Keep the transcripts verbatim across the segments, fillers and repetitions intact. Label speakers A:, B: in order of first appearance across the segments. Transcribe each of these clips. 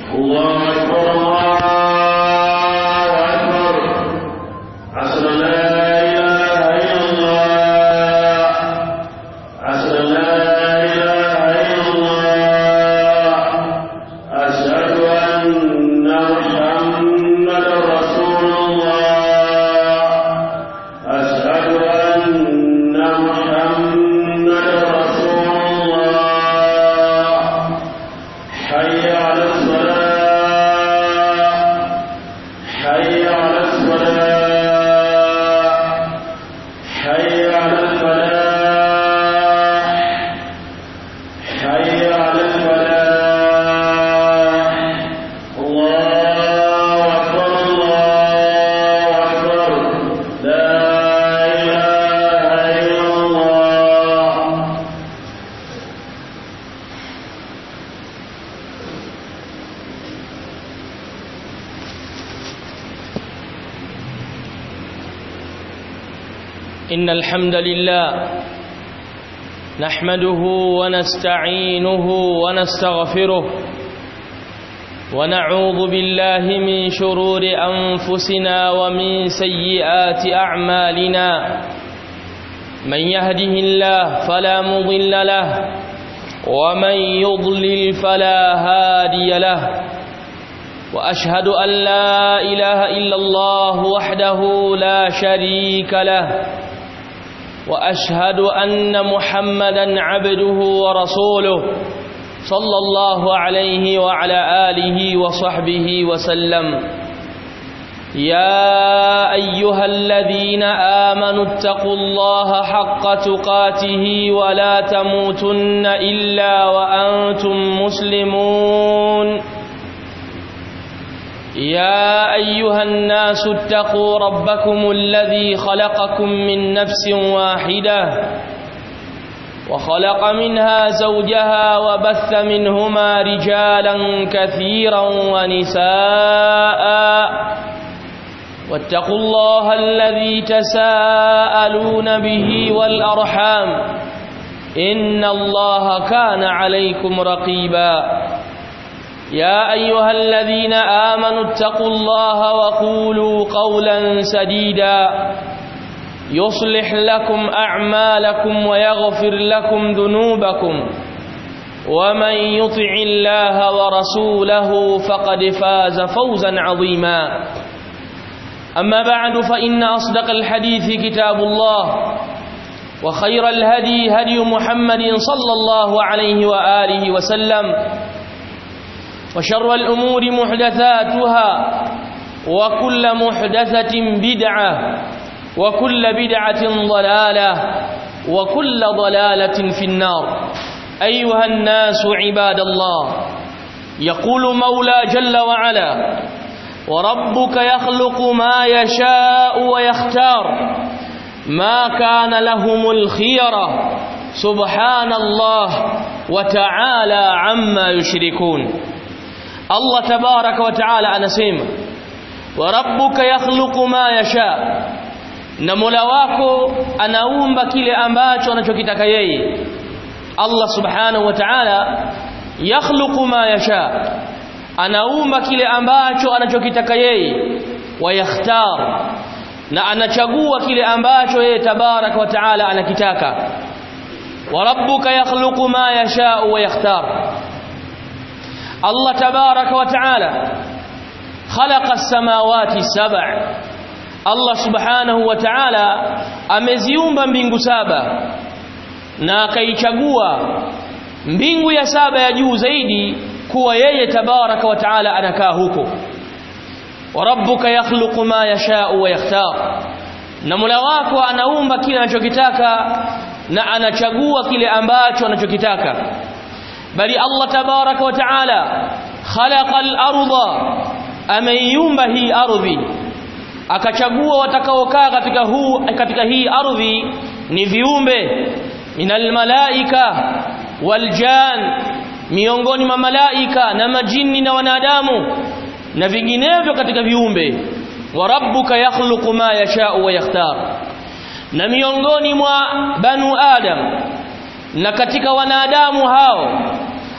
A: الله أكبر الله أكبر أشهد أن لا إله إلا الله أشهد أن لا إله إلا الله أشهد أن محمدا رسول الله أشهد أن محمدا رسول الله حي على الصلاة حي على الصلاة حي على الفلاح حي على الفلاح الله أكبر الله أكبر لا إله إلا الله.
B: إن الحمد لله نحمده ونستعينه ونستغفره ونعوذ بالله من شرور أنفسنا ومن سيئات أعمالنا من يهده الله فلا مضل له ومن يضلل فلا هادي له وأشهد أن لا إله إلا الله وحده لا شريك له وأشهد أن محمدا عبده ورسوله صلى الله عليه وعلى آله وصحبه وسلم. يا أيها الذين آمنوا اتقوا الله حق تقاته ولا تموتن إلا وأنتم مسلمون. يا أيها الناس اتقوا ربكم الذي خلقكم من نفس واحدة وخلق منها زوجها وبث منهما رجالا كثيرا ونساء واتقوا الله الذي تساءلون به والأرحام إن الله كان عليكم رقيبا. يا أيها الذين آمنوا اتقوا الله وقولوا قولا سديدا يصلح لكم أعمالكم ويغفر لكم ذنوبكم ومن يطع الله ورسوله فقد فاز فوزا عظيما. أما بعد فإن أصدق الحديث كتاب الله وخير الهدي هدي محمد صلى الله عليه وآله وسلم وشر الأمور محدثاتها وكل محدثة بدعة وكل بدعة ضلالة وكل ضلالة في النار. أيها الناس عباد الله، يقول مولى جل وعلا: وربك يخلق ما يشاء ويختار ما كان لهم الخيرة سبحان الله وتعالى عما يشركون. Allah tabaraka wa taala anasema, wa rabbuka yakhluqu ma yasha, na Mola wako anaumba kile ambacho anachokitaka yeye. Allah subhanahu wa ta'ala yakhluqu ma yasha, anaumba kile ambacho anachokitaka yeye, wa yakhtar, na anachagua kile ambacho yeye tabaraka wa taala anakitaka. Wa rabbuka yakhluqu ma yasha wa yakhtar. Allah tabaraka wa taala khalaqa as-samawati sab'a, Allah subhanahu wa ta'ala ameziumba mbingu saba na akaichagua mbingu ya saba ya juu zaidi kuwa yeye tabaraka wa taala anakaa huko. Wa rabbuka yakhluqu ma yasha'u wa yakhtar, na Mola wako anaumba kile anachokitaka na anachagua kile ambacho anachokitaka. Bali Allah tabaraka wa taala khalaqa al-ardha, ameiumba hii ardhi, akachagua watakaokaa katika huu katika hii ardhi ni viumbe minal malaika wal jan, miongoni mwa malaika na majini na wanadamu na vinginevyo katika viumbe. Wa rabbuka yakhluqu ma yasha'u wa yakhtar, na miongoni mwa banu adam na katika wanadamu hao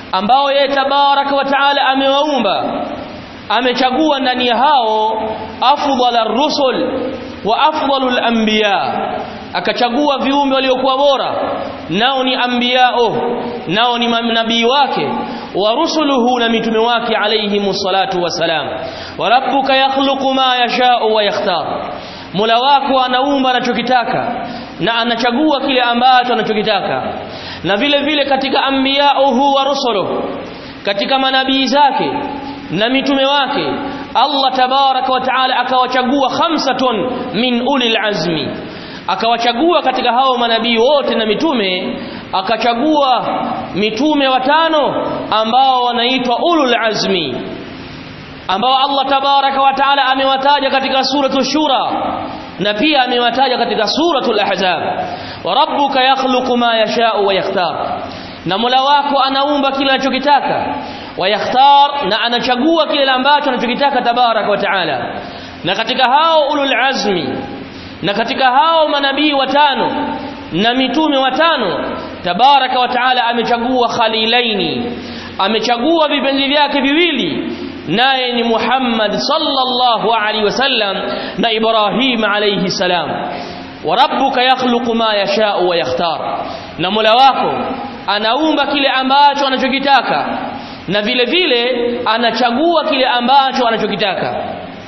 B: ambao yeye tabaraka wa taala amewaumba, amechagua ndani ya hao afdhalar rusul wa afdhalul anbiya, akachagua viumbe waliokuwa bora, nao ni anbiyao, nao ni manabii wake, wa rusuluhu, na mitume wake alayhimus salatu wasalam. Wa rabbuka yakhluqu ma yasha'u wa yakhtar, Mola wako anaumba anachokitaka na anachagua kile ambacho anachokitaka. Na vile vile katika anbiyauhu wa rusuluhu, katika manabii zake na mitume wake, Allah tabaraka wa taala akawachagua khamsatun min ulil azmi, akawachagua katika hao manabii wote na mitume, akachagua mitume watano ambao wanaitwa ulul azmi, ambao Allah tabaraka wa taala amewataja katika suratul shura na pia amewataja katika suratul ahzab. Wa rabbuka yakhluqu ma yasha'u wa yakhtar, na Mola wako anaumba kile anachokitaka, wa yakhtar, na anachagua kile ambacho anachokitaka tabaraka wa taala. Na katika hao ulul azmi na katika hao manabii watano na mitume watano, tabaraka wa taala amechagua khalilaini, amechagua vipenzi vyake viwili, naye ni Muhammad sallallahu alaihi wasallam na Ibrahim alayhi salam. Wa rabbuka yakhluqu ma yasha'u wa yakhtar, na Mola wako anaumba kile ambacho anachokitaka na vile vile anachagua kile ambacho anachokitaka.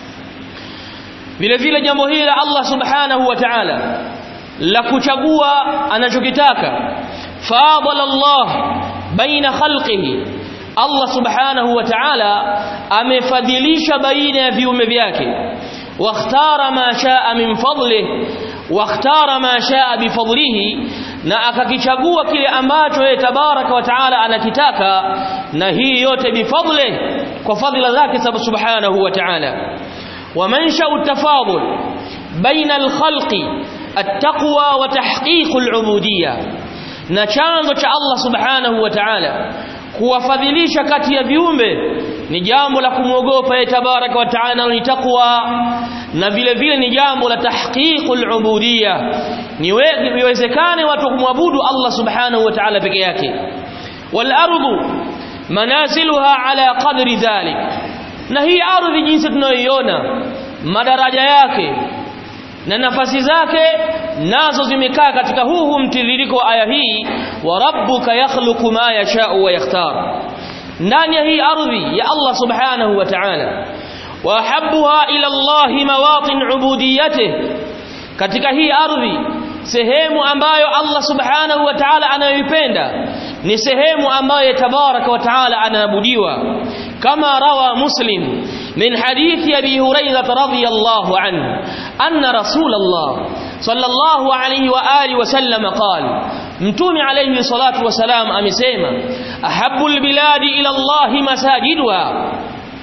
B: Vile vile jambo hili la Allah subhanahu wa ta'ala la kuchagua anachokitaka, fadala Allah baina khalqihi, Allah subhanahu wa ta'ala amefadhilisha baina ya viumbe vyake. Wakhtara ma shaa min fadlihi wakhtara ma shaa bi fadlihi, na akakichagua kile ambacho yeye tabaraka wa taala anakitaka, na hii yote bi fadlihi, kwa fadhila zake subhanahu wa ta'ala. Wa mansha'u tafadul baina al-khalqi at-taqwa wa tahqiq al-ubudiyya, na chanzo cha Allah subhanahu wa ta'ala kuwafadhilisha kati ya viumbe ni jambo la kumwogopa yeye tabaraka wa taala, ni takwa, na vile vile ni jambo la tahqiqul ubudiyya, ni iwezekane watu kumwabudu Allah subhanahu wa ta'ala peke yake. Wal ardu manaziluha ala qadri dhalik, na hii ardhi jinsi tunayoiona madaraja yake na nafasi zake nazo zimekaa katika huu mtiririko wa aya hii, wa rabbuka yakhluqu ma yasha'u wa yakhtar. Ndani ya hii ardhi ya Allah subhanahu wa ta'ala, wa habbuha ila Allah mawatin ubudiyyatihi, katika hii ardhi sehemu ambayo Allah subhanahu wa ta'ala anayoipenda ni sehemu ambayo tabaraka wa ta'ala anaabudiwa, kama rawa Muslim من حديث أبي هريرة رضي الله عنه أن رسول الله صلى الله عليه وآله وسلم قال, mtume alayhi salatu wasalam amesema, ahabbu albiladi ila Allah masajiduha,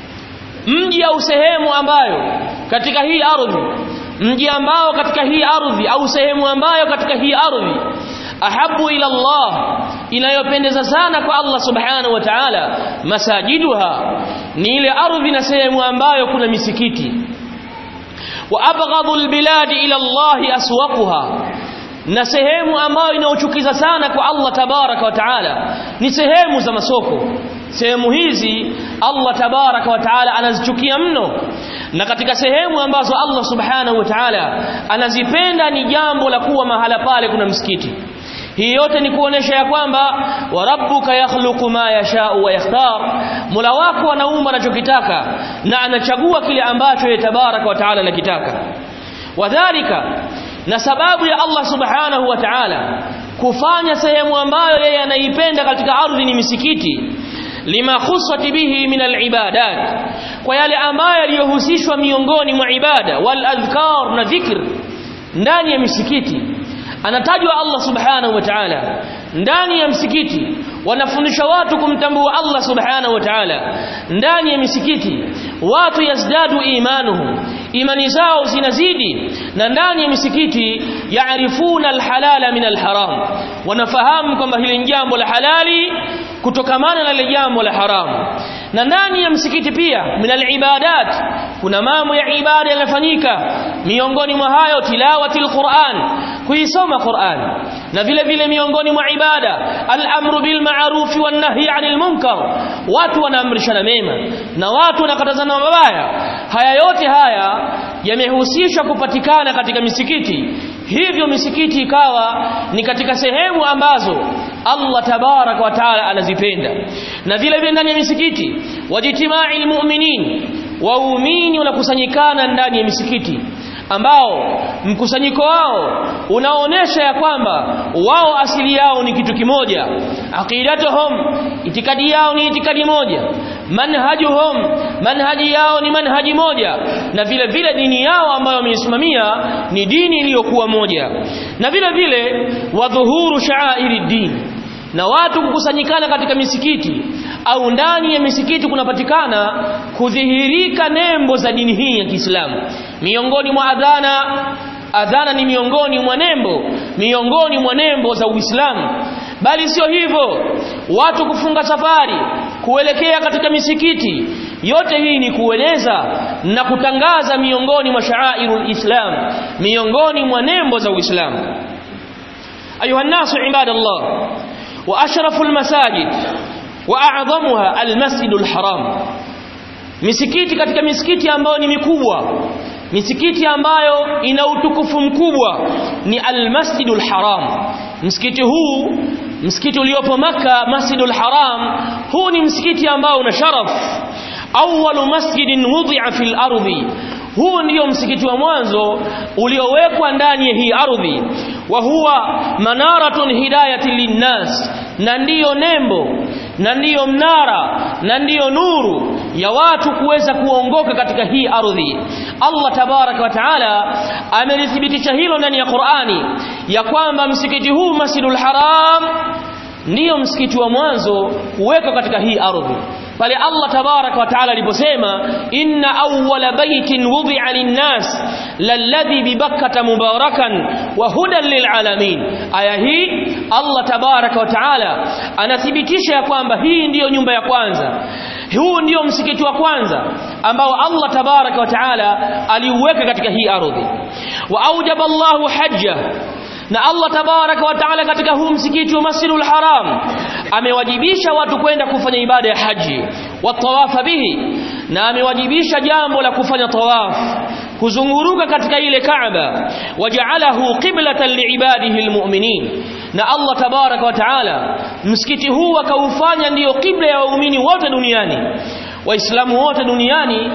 B: mji au sehemu ambayo katika hii ardhi, mji ambao katika hii ardhi au sehemu ambayo katika hii ardhi ahabbu ila Allah, inayopendeza sana kwa Allah subhanahu wa ta'ala, masajiduha, ni ile ardhi na sehemu ambayo kuna misikiti. Wa abghadhu albiladi ila Allah aswaquha, na sehemu ambayo inaochukiza sana kwa Allah tabaraka wa taala ni sehemu za masoko. Sehemu hizi Allah tabaraka wa taala anazichukia mno, na katika sehemu ambazo Allah subhanahu wa taala anazipenda ni jambo la kuwa mahala pale kuna msikiti. Hii yote ni kuonesha ya kwamba wa rabbuka yakhluqu ma yasha'u wa yakhtar, Mola wako anaumba anachokitaka na anachagua kile ambacho yeye tabaraka wa taala anakitaka. Wadhālika, na sababu ya Allah subhanahu wa ta'ala kufanya sehemu ambayo yeye anaipenda katika ardhi ni misikiti, lima khussat bihi min al-ibadat, kwa yale ambayo yaliyohusishwa miongoni mwa ibada, wal adhkar, na dhikr ndani ya misikiti. Anatajwa Allah subhanahu wa ta'ala ndani ya msikiti, wanafundisha watu kumtambua Allah subhanahu wa ta'ala ndani ya misikiti. Watu yazdadu imanuhum, imani zao zinazidi, na ndani ya misikiti yaarifuna alhalala min alharam, wanafahamu kwamba hili jambo la halali kutokamana na ile jambo la haramu. na ndani ya msikiti pia minal ibadat kuna mambo ya ibada yanafanyika, miongoni mwa hayo tilawatil Qur'an, kuisoma Qur'an, na vile vile miongoni mwa ibada al-amru bil ma'ruf wan nahy 'anil munkar, watu wanaamrishana mema na watu wanakatazana mabaya. Haya yote haya yamehusishwa kupatikana katika misikiti, hivyo misikiti ikawa ni katika sehemu ambazo Allah tabarak wa taala anazipenda. Na vile vile ndani ya misikiti wajitima'il mu'minin, waumini wanakusanyikana ndani ya misikiti ambao mkusanyiko wao unaonesha ya kwamba wao asili yao ni kitu kimoja, aqidatuhum, itikadi yao ni itikadi moja, manhajuhum, manhaji yao ni manhaji moja, na vile vile dini yao ambayo wameisimamia ni dini iliyokuwa moja. Na vile vile wadhuhuru sha'airi din, na watu kukusanyikana katika misikiti au ndani ya misikiti kunapatikana kudhihirika nembo za dini hii ya Kiislamu. Miongoni mwa adhana, adhana ni miongoni mwa nembo, miongoni mwa nembo za Uislamu. Bali sio hivyo, watu kufunga safari kuelekea katika misikiti, yote hii ni kueneza na kutangaza miongoni mwa sha'airul Islam, miongoni mwa nembo za Uislamu. Ayuha nasu ibadallah, wa ashraful masajid wa a'dhamuha al-masjidul haram, misikiti katika misikiti ambayo ni mikubwa, misikiti ambayo ina utukufu mkubwa ni al-masjidul haram. Msikiti huu, msikiti uliopo Makkah, Masjidul Haram, huu ni msikiti ambao una sharaf. Awwalu masjidin wudi'a fil ardi, huu ndio msikiti wa mwanzo uliowekwa ndani ya hii ardhi. Wa huwa manaratun hidayati linnas, na ndiyo nembo, na ndiyo mnara, na ndiyo nuru ya watu kuweza kuongoka katika hii ardhi. Allah tabaraka wa taala amelithibitisha hilo ndani ya Qur'ani ya kwamba msikiti huu Masjidul Haram ndiyo msikiti wa mwanzo kuwekwa katika hii ardhi. Pale Allah tabaraka wa taala aliposema inna awwala baytin wudi'a lin-nas lalladhi bi Bakkah mubarakan wa hudan lil'alamin. Aya hii Allah tabaraka wa taala anathibitisha ya kwamba hii ndiyo nyumba ya kwanza, huu ndiyo msikiti wa kwanza ambao Allah tabaraka wa taala aliuweka katika hii ardhi. Wa aujaba Allahu hajja, na Allah tabaraka wa taala katika huu msikiti wa Masjidul Haram amewajibisha watu kwenda kufanya ibada ya haji wa tawafa bihi, na amewajibisha jambo la kufanya tawaf, kuzunguruka katika ile Kaaba. Waja'alahu qiblatan liibadihi almu'minin, na Allah tabaraka wa taala msikiti huu akaufanya ndiyo kibla ya waumini wote duniani. Waislamu wote duniani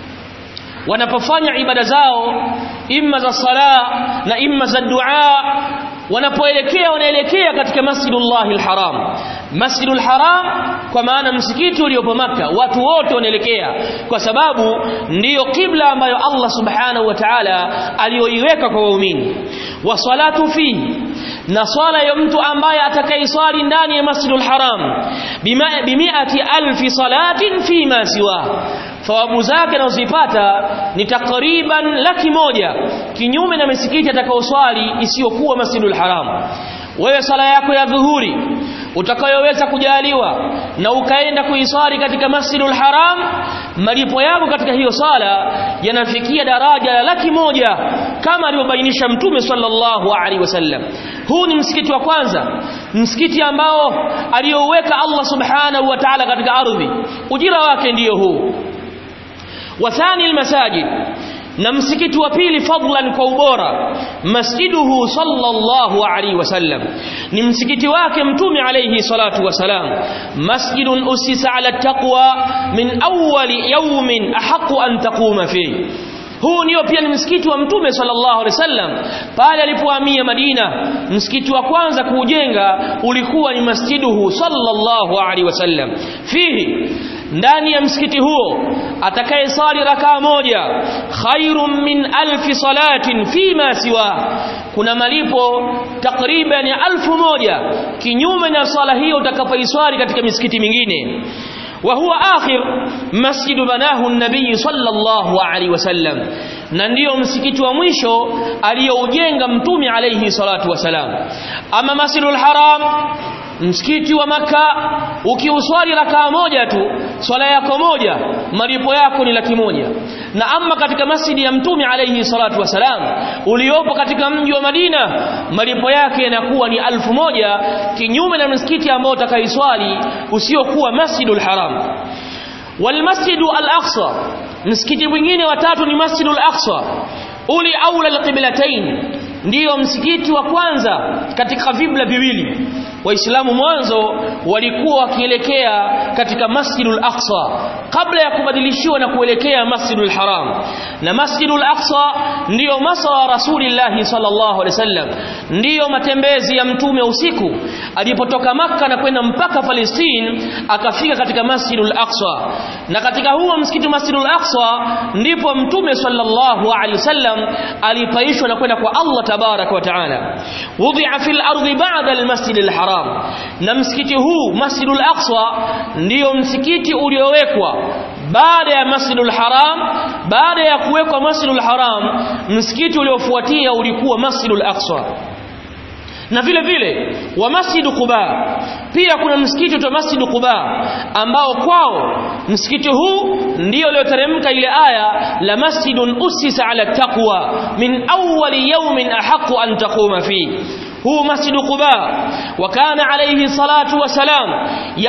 B: wanapofanya ibada zao, imma za sala na imma za dua, wanapoelekea wanaelekea katika Masjidullahil Haram. Masjidul Haram kwa maana msikiti uliopo Makkah, watu wote wanaelekea kwa sababu ndiyo kibla ambayo Allah subhanahu wa ta'ala aliyoiweka kwa waumini. Wa salatu fihi, na swala ya mtu ambaye atakayeswali ndani ya Masjidul Haram bimiati alfi salatin fi ma siwa, thawabu zake anazopata ni takriban laki moja, kinyume na misikiti atakayoswali isiyokuwa Masjidul Haram. Wewe sala yako ya dhuhuri utakayoweza kujaliwa na ukaenda kuiswali katika Masjidul Haram, malipo yako katika hiyo sala yanafikia daraja la laki moja kama alivyobainisha Mtume sallallahu alaihi wasallam. Huu ni msikiti wa kwanza, msikiti ambao aliyoweka Allah subhanahu wa ta'ala katika ardhi, ujira wake ndiyo huu. Wa thani almasajid, na msikiti wa pili fadlan kwa ubora, masjiduhu sallallahu alaihi wasallam, ni msikiti wake Mtume alayhi salatu wasalam. Masjidun usisa ala taqwa min awwali yawmin ahqqu an taquma fihi, huu ndio pia ni msikiti wa Mtume sallallahu alaihi wasallam. Pale alipohamia Madina, msikiti wa kwanza kuujenga ulikuwa ni masjiduhu sallallahu alaihi wasallam. Fihi, ndani ya msikiti huo atakayesali rakaa moja khairum min alfi salatin fima siwa, kuna malipo takriban alfu moja kinyume na sala hiyo utakapoiswali katika misikiti mingine. Wa huwa akhir masjid banahu an-nabiy sallallahu alaihi wasallam, na ndio msikiti wa mwisho aliyoujenga Mtume alayhi salatu wasalam. Ama Masjidul Haram msikiti wa Makka ukiuswali rakaa moja tu swala yako moja malipo yako ni laki moja. Na ama katika masjidi ya Mtume alayhi salatu wasalam uliopo katika mji wa Madina malipo yake yanakuwa ni alfu moja, kinyume na msikiti ambao utakaiswali usiokuwa Masjidul Haram. Wal Masjidu al-Aqsa, msikiti mwingine wa tatu ni Masjidul Aqsa uli aula al-qiblatayn, ndiyo msikiti wa kwanza katika vibla viwili. Waislamu mwanzo walikuwa wakielekea katika Masjidul Aqsa kabla ya kubadilishiwa na kuelekea Masjidul Haram. Na Masjidul Aqsa ndiyo masawa Rasulullah sallallahu alaihi wasallam, ndiyo matembezi ya mtume usiku alipotoka Makka na kwenda mpaka Palestine akafika katika Masjidul Aqsa. Na katika huo msikiti Masjidul Aqsa ndipo mtume sallallahu alaihi wasallam alipaishwa na kwenda kwa Allah tabaraka wa taala. Wudi'a fil ardi ba'da al-Masjidil Haram, na msikiti huu Masjidul Aqsa ndiyo msikiti uliowekwa baada ya Masjidul Haram. Baada ya kuwekwa Masjidul Haram, msikiti uliofuatia ulikuwa Masjidul Aqsa. Na vile vile wa Masjid Quba, pia kuna msikiti wa Masjid Quba ambao kwao msikiti huu ndio ulioteremka ile aya la masjidun usisa ala taqwa min awwali yawmin ahaqqu an taquma fi. هو مسجد قباء وكان عليه الصلاة والسلام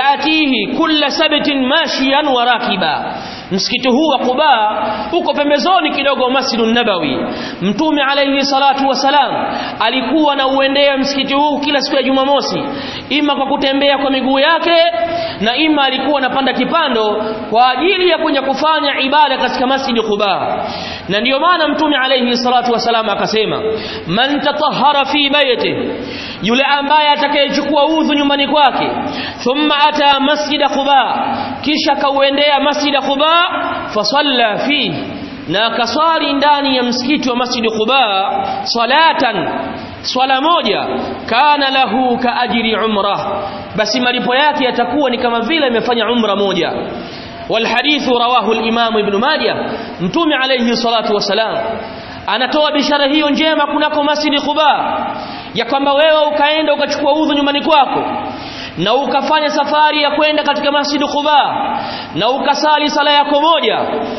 B: يأتيه كل سبت ماشيا وراكبا. msikiti huu wa Quba uko pembezoni kidogo Masjidun Nabawi. Mtume alayhi salatu wasalam alikuwa na uendea msikiti huu kila siku ya Jumamosi, ima kwa kutembea kwa miguu yake na ima alikuwa anapanda kipando kwa ajili ya kuja kufanya ibada katika Masjid Quba. Na ndiyo maana Mtume alayhi salatu wasalam akasema, man tatahhara fi bayti, yule ambaye atakayechukua udhu nyumbani kwake, thumma ata Masjid Quba, kisha kauendea Masjid Quba fasalla fi, na kaswali ndani ya msikiti wa Masjid Quba salatan, swala moja, kana lahu ka ajri umrah, basi malipo yake yatakuwa ni kama vile amefanya umra moja. والحديث رواه الإمام ابن ماجه. متوم عليه الصلاة والسلام anatoa bishara hiyo njema kunako Masjid Quba ya kwamba wewe ukaenda ukachukua udhu nyumbani kwako na ukafanya safari ya kwenda katika Masjid Quba na ukasali sala yako moja,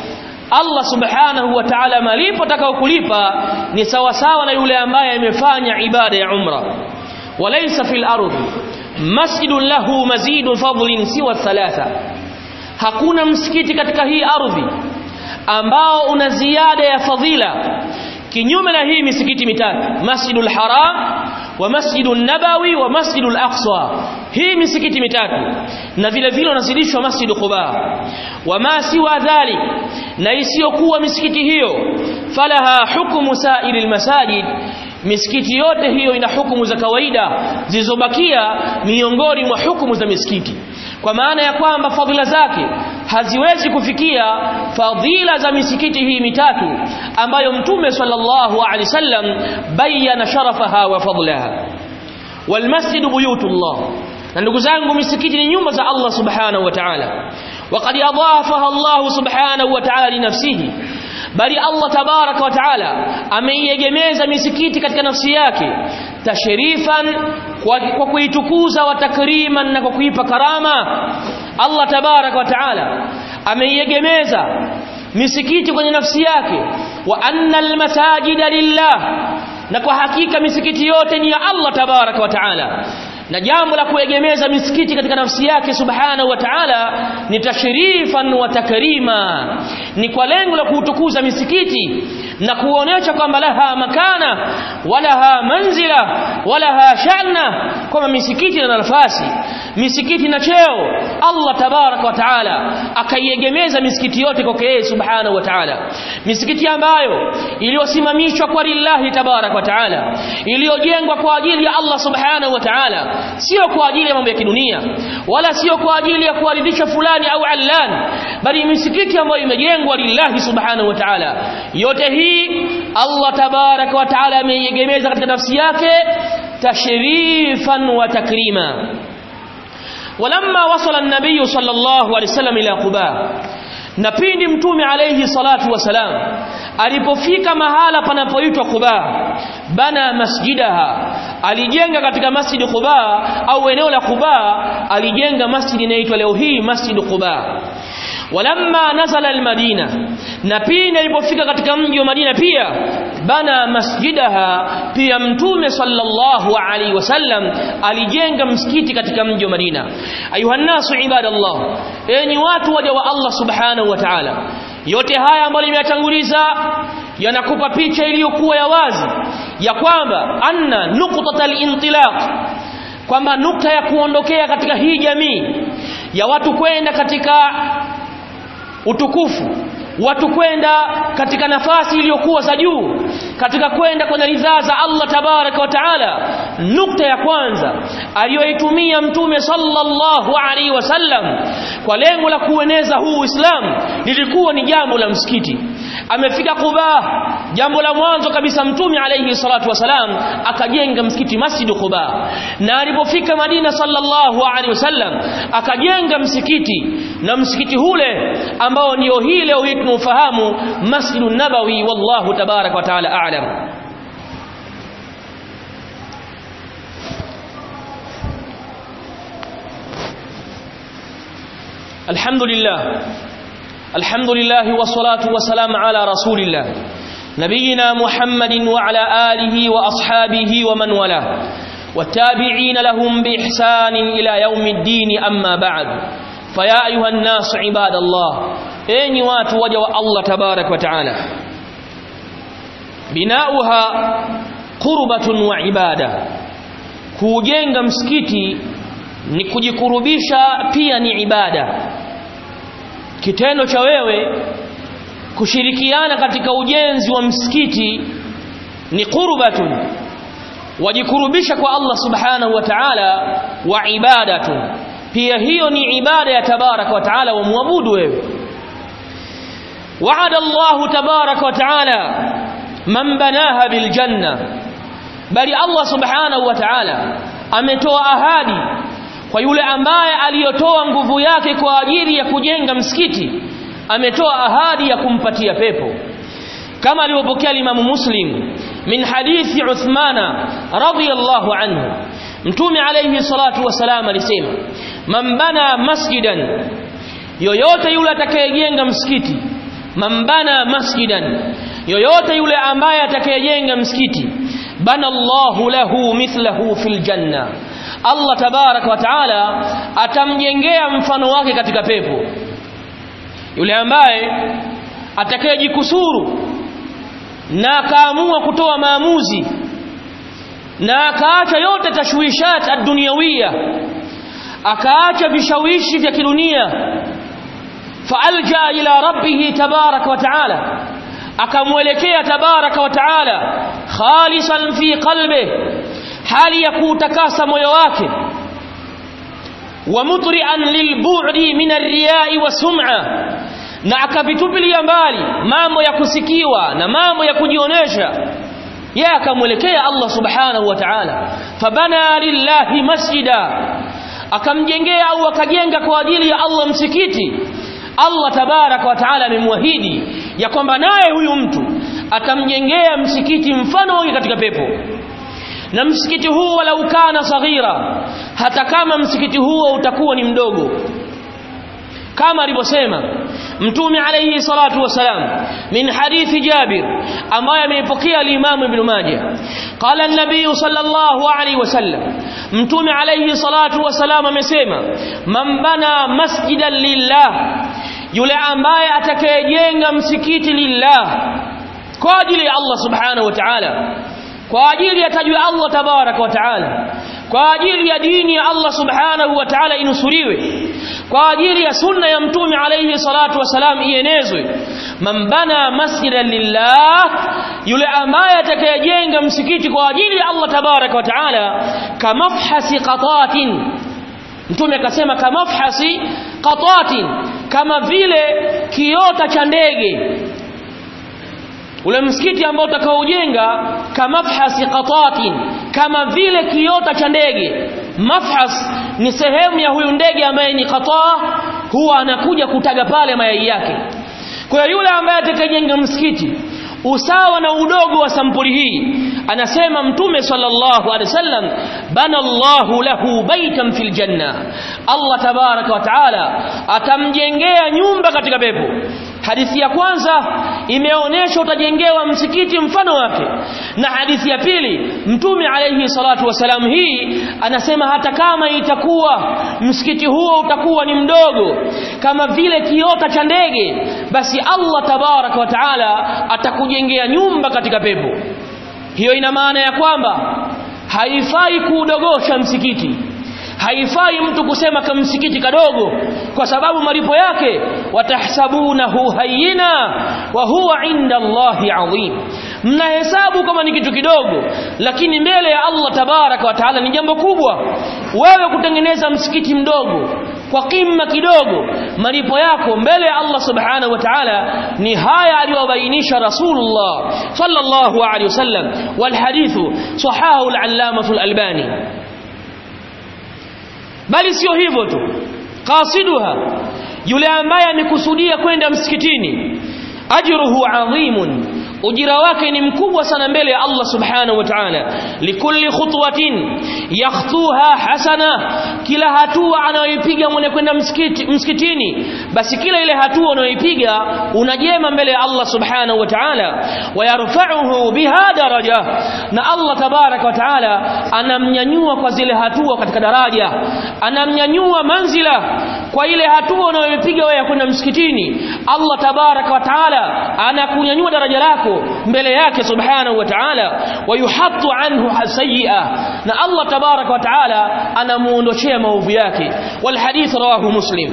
B: Allah subhanahu wa ta'ala malipo atakayokulipa ni sawa sawa na yule ambaye amefanya ibada ya umra. Walaysa fil ardi masjidun lahu mazidun fadlin siwa thalatha, hakuna msikiti katika hii ardhi ambao una ziada ya fadhila kinyume na hii misikiti mitatu, Masjidul Haram wa Masjidun Nabawi wa Masjidul Aqsa. Hii misikiti mitatu na vile vile unazidishwa Masjid Quba. Wama siwa dhalik, na isiyokuwa misikiti hiyo, falaha hukmu sa'iril masajid, misikiti yote hiyo ina hukumu za kawaida zilizobakia miongoni mwa hukumu za misikiti, kwa maana ya kwamba fadhila zake haziwezi kufikia fadhila za misikiti hii mitatu ambayo Mtume sallallahu alaihi wasallam bayana sharafaha wa fadlaha. Wal masjidu buyutullah, na ndugu zangu misikiti ni nyumba za Allah subhanahu wa ta'ala. Waqad adafaha Allah subhanahu wa ta'ala li nafsihi, bali Allah tabaraka wa ta'ala ameiegemeza misikiti katika nafsi yake tashrifan, kwa kuitukuza, wa takriman, na kwa kuipa karama. Allah tabaraka wa ta'ala ameiegemeza misikiti kwenye nafsi yake, wa anna almasajida lillah, na kwa hakika misikiti yote ni ya Allah tabaraka wa ta'ala. Na jambo la kuegemeza misikiti katika nafsi yake subhanahu wa ta'ala ni tashrifan wa takrima, ni kwa lengo la kuutukuza misikiti na kuonesha kwamba laha makana walaha manzila walaha sha'na, kwamba misikiti ina nafasi, misikiti na cheo. Allah tabaraka wa ta'ala akaiegemeza misikiti yote kwake yeye subhanahu wa ta'ala, misikiti ambayo iliyosimamishwa kwa lillahi tabaraka wa ta'ala, iliyojengwa kwa ajili ya Allah subhanahu wa ta'ala, sio kwa ajili ya mambo ya kidunia wala sio kwa ajili ya kuaridhisha fulani au allan, bali misikiti ambayo imejengwa lillahi subhanahu wa ta'ala. Yote hii Allah tabaraka wa ta'ala ameiegemeza katika nafsi yake tashrifan wa takrima. Walamma wasala an-nabiy sallallahu alayhi wasallam ila Quba, na pindi Mtume alayhi salatu wasalam alipofika mahala panapoitwa Quba, bana masjidaha, alijenga katika Masjid Quba au eneo la Quba, alijenga masjid inaitwa leo hii Masjid Quba. Walamma nazala almadina, na pia ilipofika katika mji wa Madina pia bana masjidaha, pia mtume sallallahu alaihi wasallam alijenga msikiti katika mji wa Madina. Ayuha nasu ibadallah, enyi watu waja wa Allah subhanahu wa ta'ala, yote haya ambayo nimeyatanguliza yanakupa picha iliyokuwa ya wazi ya kwamba anna nuqtatal intilaq, kwamba nukta ya kuondokea katika hii jamii ya watu kwenda katika utukufu, watu kwenda katika nafasi iliyokuwa za juu, katika kwenda kwenye ridhaa za Allah tabaraka wa taala, nukta ya kwanza aliyoitumia mtume sallallahu alaihi wasallam kwa lengo la kueneza huu Uislamu lilikuwa ni jambo la msikiti. Amefika Quba, jambo la mwanzo kabisa mtume alayhi salatu wasalam akajenga msikiti Masjid Quba, na alipofika Madina sallallahu alaihi wasallam akajenga msikiti, na msikiti ule ambao ndio hii leo hii tunafahamu Masjidun Nabawi. Wallahu tabarak wa taala a'lam. Alhamdulillah, alhamdulillah wassalatu wassalamu ala rasulillah nabiyina Muhammadin wa ala alihi wa ashabihi wa man wala wattabi'ina lahum bi ihsanin ila yaumiddin. Amma ba'd, faya ayuhan nas ibadallah, enyi watu waja wa Allah tabarak wa taala, binauha qurbatun wa ibada, kujenga msikiti ni kujikurubisha, pia ni ibada. Kitendo cha wewe kushirikiana katika ujenzi wa msikiti ni qurbatun, wajikurubisha kwa Allah subhanahu wa ta'ala, wa ibadatun, pia hiyo ni ibada ya tabaraka wa ta'ala, wa muabudu wewe. Wa'ada Allah tabaraka wa ta'ala man banaha bil janna, bali Allah subhanahu wa ta'ala ametoa ahadi kwa yule ambaye aliyotoa nguvu yake kwa ajili ya kujenga msikiti, ametoa ahadi ya kumpatia pepo, kama alivyopokea Imam Muslim min hadithi Uthmana radhiyallahu anhu. Mtume alayhi salatu wasalam alisema, man bana masjidan, yoyote yule atakayejenga msikiti, man bana masjidan, yoyote yule ambaye atakayejenga msikiti, bana Allahu lahu mithlahu fil janna, Allah tabaraka wa taala atamjengea mfano wake katika pepo. Yule ambaye atakayejikusuru na akaamua kutoa maamuzi na akaacha yote tashwishat ad-dunyawiyya, akaacha vishawishi vya kidunia, faalja ila rabbih tabaraka wa taala, akamwelekea tabaraka wa taala khalisan fi qalbihi, hali ya kuutakasa moyo wake, wa mutri'an lilbu'di min ar-riya'i wa sum'a, na akavitupilia mbali mambo ya kusikiwa na mambo ya kujionesha, yeye akamwelekea Allah subhanahu wa ta'ala. Fabana lillahi masjida, akamjengea au akajenga kwa ajili ya Allah msikiti. Allah tabaraka wa ta'ala amemwahidi ya kwamba naye huyu mtu atamjengea msikiti mfano wake katika pepo. Na msikiti huu wala ukana saghira, hata kama msikiti huo utakuwa ni mdogo, kama alivyosema Mtume alayhi salatu wasalam min hadithi Jabir ambaye ameipokea al-Imam Ibn Majah, qala an-nabiy sallallahu alayhi wasallam, Mtume alayhi salatu wasalam amesema, man bana masjidan lillah, yule ambaye atakayejenga msikiti lillah, kwa ajili ya Allah subhanahu wa ta'ala, kwa ajili ya tajwa Allah tabaraka wa taala, kwa ajili ya dini ya Allah subhanahu wa ta'ala inusuriwe, kwa ajili ya sunna ya mtume alayhi salatu wasalam ienezwe. Man bana masjidan lillah, yule ambaye atakayejenga msikiti kwa ajili ya Allah tabaraka wa taala, kamafhasi qatatin, mtume akasema kamafhasi qatatin, kama vile kiota cha ndege. Ule msikiti ambao utakaojenga kamafhasi qatatin, kama vile kiota cha ndege. Mafhas ni sehemu ya huyu ndege ambaye ni qata, huwa anakuja kutaga pale mayai yake. Kwa hiyo yule ambaye atakayejenga msikiti usawa na udogo wa sampuli hii. Anasema Mtume sallallahu alaihi wasallam, bana Allahu lahu baitan fil janna, Allah tabaraka wa taala atamjengea nyumba katika pepo. Hadithi ya kwanza imeonyesha utajengewa msikiti mfano wake, na hadithi ya pili Mtume alayhi salatu wasalam hii anasema hata kama itakuwa msikiti huo utakuwa ni mdogo kama vile kiota cha ndege, basi Allah tabaraka wa taala atakujengea nyumba katika pepo. Hiyo ina maana ya kwamba haifai kuudogosha msikiti, haifai mtu kusema kama msikiti kadogo, kwa sababu malipo yake watahsabunahu hayyina wa huwa inda Allahi adhim. Mnahesabu kama ni kitu kidogo, lakini mbele ya Allah tabaraka wa taala ni jambo kubwa. Wewe kutengeneza msikiti mdogo kwa kima kidogo, malipo yako mbele ya Allah subhanahu wa ta'ala ni haya aliyobainisha Rasulullah sallallahu alaihi wasallam, wal hadithu sahahu al-allamah al-albani. Bali sio hivyo tu, qasiduha, yule ambaye amekusudia kwenda msikitini, ajruhu adhimun, ujira wake ni mkubwa sana mbele ya Allah subhanahu wa ta'ala. Likulli khutwatin yakhtuha hasana, kila hatua anayoipiga mwenye kwenda msikiti msikitini, basi kila ile hatua unayoipiga unajema mbele ya Allah subhanahu wa ta'ala. Wayarfa'uhu biha daraja, na Allah tabaraka wa ta'ala anamnyanyua kwa zile hatua katika daraja, anamnyanyua manzila kwa ile hatua unayoipiga wewe kwenda msikitini. Allah tabaraka wa ta'ala anakunyanyua daraja lako mbele yake subhanahu wa ta'ala. Wayuhattu anhu hasayya, na Allah tabaraka wa ta'ala anamuondoshia maovu yake. Wal hadith rawahu Muslim.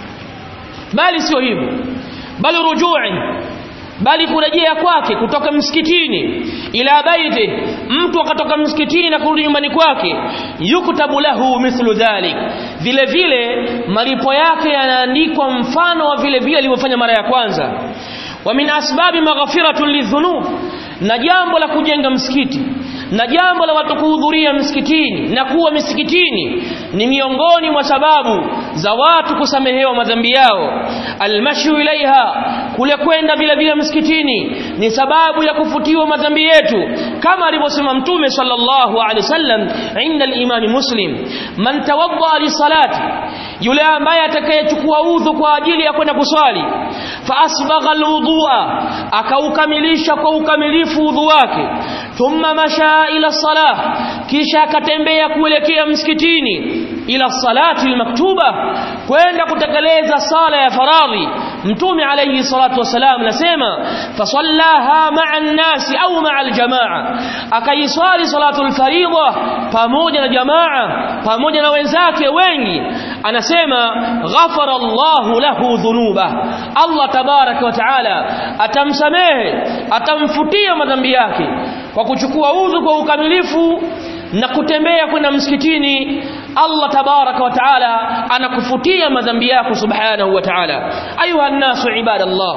B: Bali sio hivyo, bali ruju'i, bali kurejea kwake kutoka msikitini ila baiti, mtu akatoka msikitini na kurudi nyumbani kwake, yuktabu lahu mithlu dhalik, vile vile malipo yake yanaandikwa mfano wa vile vile alivyofanya mara ya kwanza. Wa min asbabi maghfiratu lidhunub, na jambo la kujenga msikiti na jambo la watu kuhudhuria msikitini na kuwa msikitini ni miongoni mwa sababu za watu kusamehewa madhambi yao. Almashu ilaiha, kule kwenda vile vile msikitini ni sababu ya kufutiwa madhambi yetu, kama alivyosema Mtume sallallahu alaihi wasallam inda al-Imam Muslim, man tawadda li salati, yule ambaye atakayechukua udhu kwa ajili ya kwenda kuswali, fa asbagha alwudhu'a, akaukamilisha kwa ukamilifu udhu wake, thumma masha ila salah, kisha akatembea kuelekea msikitini, ila salati almaktuba, kwenda kutekeleza sala ya faradhi. Mtume alayhi salatu wasalam anasema fasallaha ma'a an-nas au ma'a al-jamaa, akaiswali salatu al-fariidha pamoja na jamaa, pamoja na wenzake wengi. Anasema ghafara Allahu lahu dhunuba, Allah tabaraka wa taala atamsamehe, atamfutia madhambi yake kwa kuchukua udhu kwa ukamilifu na kutembea kwenda msikitini. Allah tabaraka wa taala anakufutia madhambi yako subhanahu wa taala. Ayuha an-nasu ibadallah,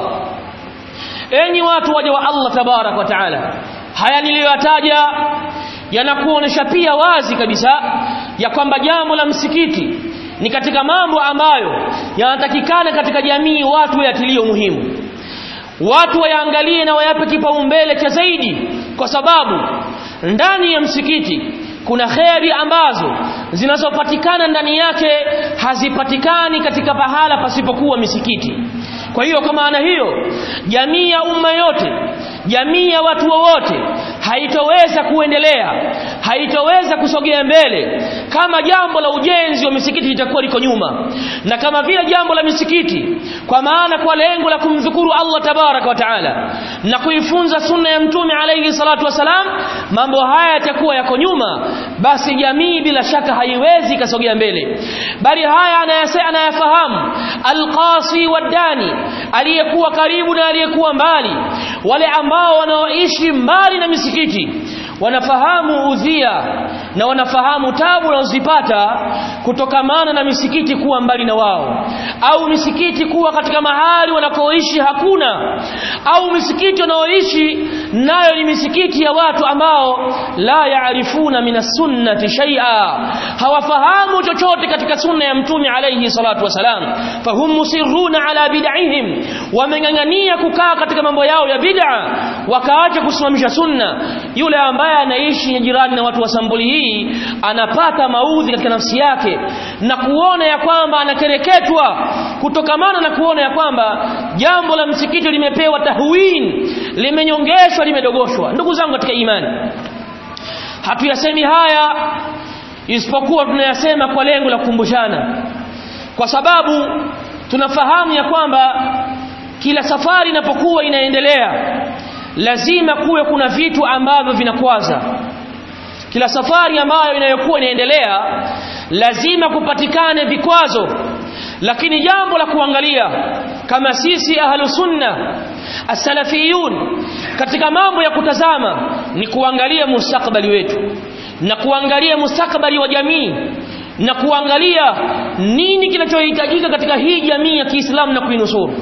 B: enyi watu waja wa Allah tabaraka wa taala, haya niliyoyataja yanakuonesha pia wazi kabisa ya kwamba jambo la msikiti ni katika mambo ambayo yanatakikana katika jamii watu yatilie muhimu, watu wayaangalie na wayape kipaumbele cha zaidi, kwa sababu ndani ya msikiti kuna kheri ambazo zinazopatikana ndani yake hazipatikani katika pahala pasipokuwa misikiti. Kwa hiyo kwa maana hiyo, jamii ya umma yote, jamii ya watu wote haitoweza kuendelea, haitoweza kusogea mbele kama jambo la ujenzi wa misikiti litakuwa liko nyuma. Na kama vile jambo la misikiti kwa maana kwa lengo la kumdhukuru Allah tabaraka wa taala na kuifunza sunna ya Mtume alayhi salatu wasalam, mambo haya yatakuwa yako nyuma, basi jamii bila shaka haiwezi kasogea mbele. Bali haya anayasema, anayafahamu alqasi wadani, aliyekuwa karibu na aliyekuwa mbali. Wale ambao wanaoishi mbali na misikiti wanafahamu udhia na wanafahamu tabu wanazozipata kutokamana na misikiti kuwa mbali na wao. au misikiti kuwa katika mahali wanakoishi hakuna, au misikiti wanaoishi nayo ni misikiti ya watu ambao la yaarifuna minas sunnati shay'a, hawafahamu chochote katika sunna ya mtume alayhi salatu wasalam, fahum musirruna ala bid'ihim, wamengangania kukaa katika mambo yao ya bid'a wakaacha kusimamisha sunna. Yule ambaye anaishi jirani na watu wa sambuli hii anapata maudhi katika nafsi yake na kuona ya kwamba anakereketwa kutokamana na kuona ya kwamba jambo la msikiti limepewa tahwin, limenyongeshwa, limedogoshwa. Ndugu zangu katika imani, hatuyasemi haya isipokuwa tunayasema kwa lengo la kukumbushana, kwa sababu tunafahamu ya kwamba kila safari inapokuwa inaendelea lazima kuwe kuna vitu ambavyo vinakwaza. Kila safari ambayo inayokuwa inaendelea lazima kupatikane vikwazo, lakini jambo la kuangalia kama sisi ahlus sunna as-salafiyun katika mambo ya kutazama ni kuangalia mustakbali wetu na kuangalia mustakbali wa jamii na kuangalia nini kinachohitajika katika hii jamii ya Kiislamu na kuinusuru.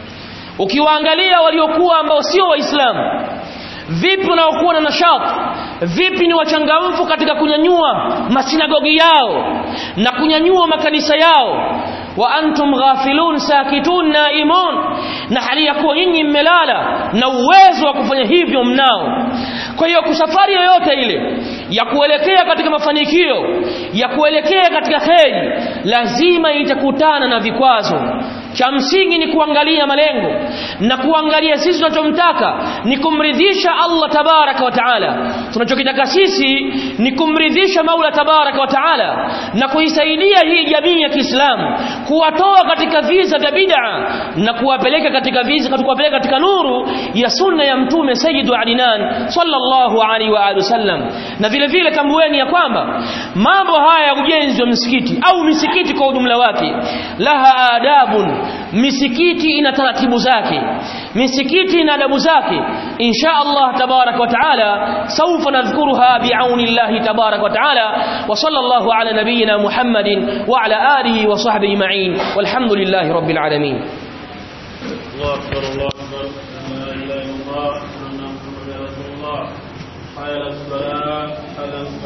B: Ukiwaangalia waliokuwa ambao sio waislamu, vipi wanaokuwa na nashati, vipi ni wachangamfu katika kunyanyua masinagogi yao na kunyanyua makanisa yao, wa antum ghafilun sakitun naimun, na hali ya kuwa nyinyi mmelala na uwezo wa kufanya hivyo mnao. Kwa hiyo kusafari yoyote ile ya kuelekea katika mafanikio, ya kuelekea katika kheri, lazima itakutana na vikwazo. Cha msingi ni kuangalia malengo na kuangalia sisi tunachomtaka ni kumridhisha Allah tabaraka wa taala. Tunachokitaka sisi ni kumridhisha Mola tabaraka wa taala na kuisaidia hii jamii ya Kiislamu, kuwatoa katika viza vya bid'a na kuwapeleka katika viza kuwapeleka katika nuru ya sunna ya mtume Sayyidu Adnan sallallahu alaihi wa alihi wasallam. Na vile vile tambueni ya kwamba mambo haya ya ujenzi wa msikiti au misikiti kwa ujumla wake laha adabun, misikiti ina taratibu zake, misikiti ina adabu zake. Insha Allah tabarak wa taala sawfa nadhkuruha bi'aunillahi tabarak wa taala. Wa sallallahu ala nabiyyina Muhammadin wa ala alihi wa sahbihi ma'in, walhamdulillahi rabbil alamin.
A: Allahu akbar, Allahu akbar, la ilaha illallah, Muhammadur rasulullah, hayya as-salat.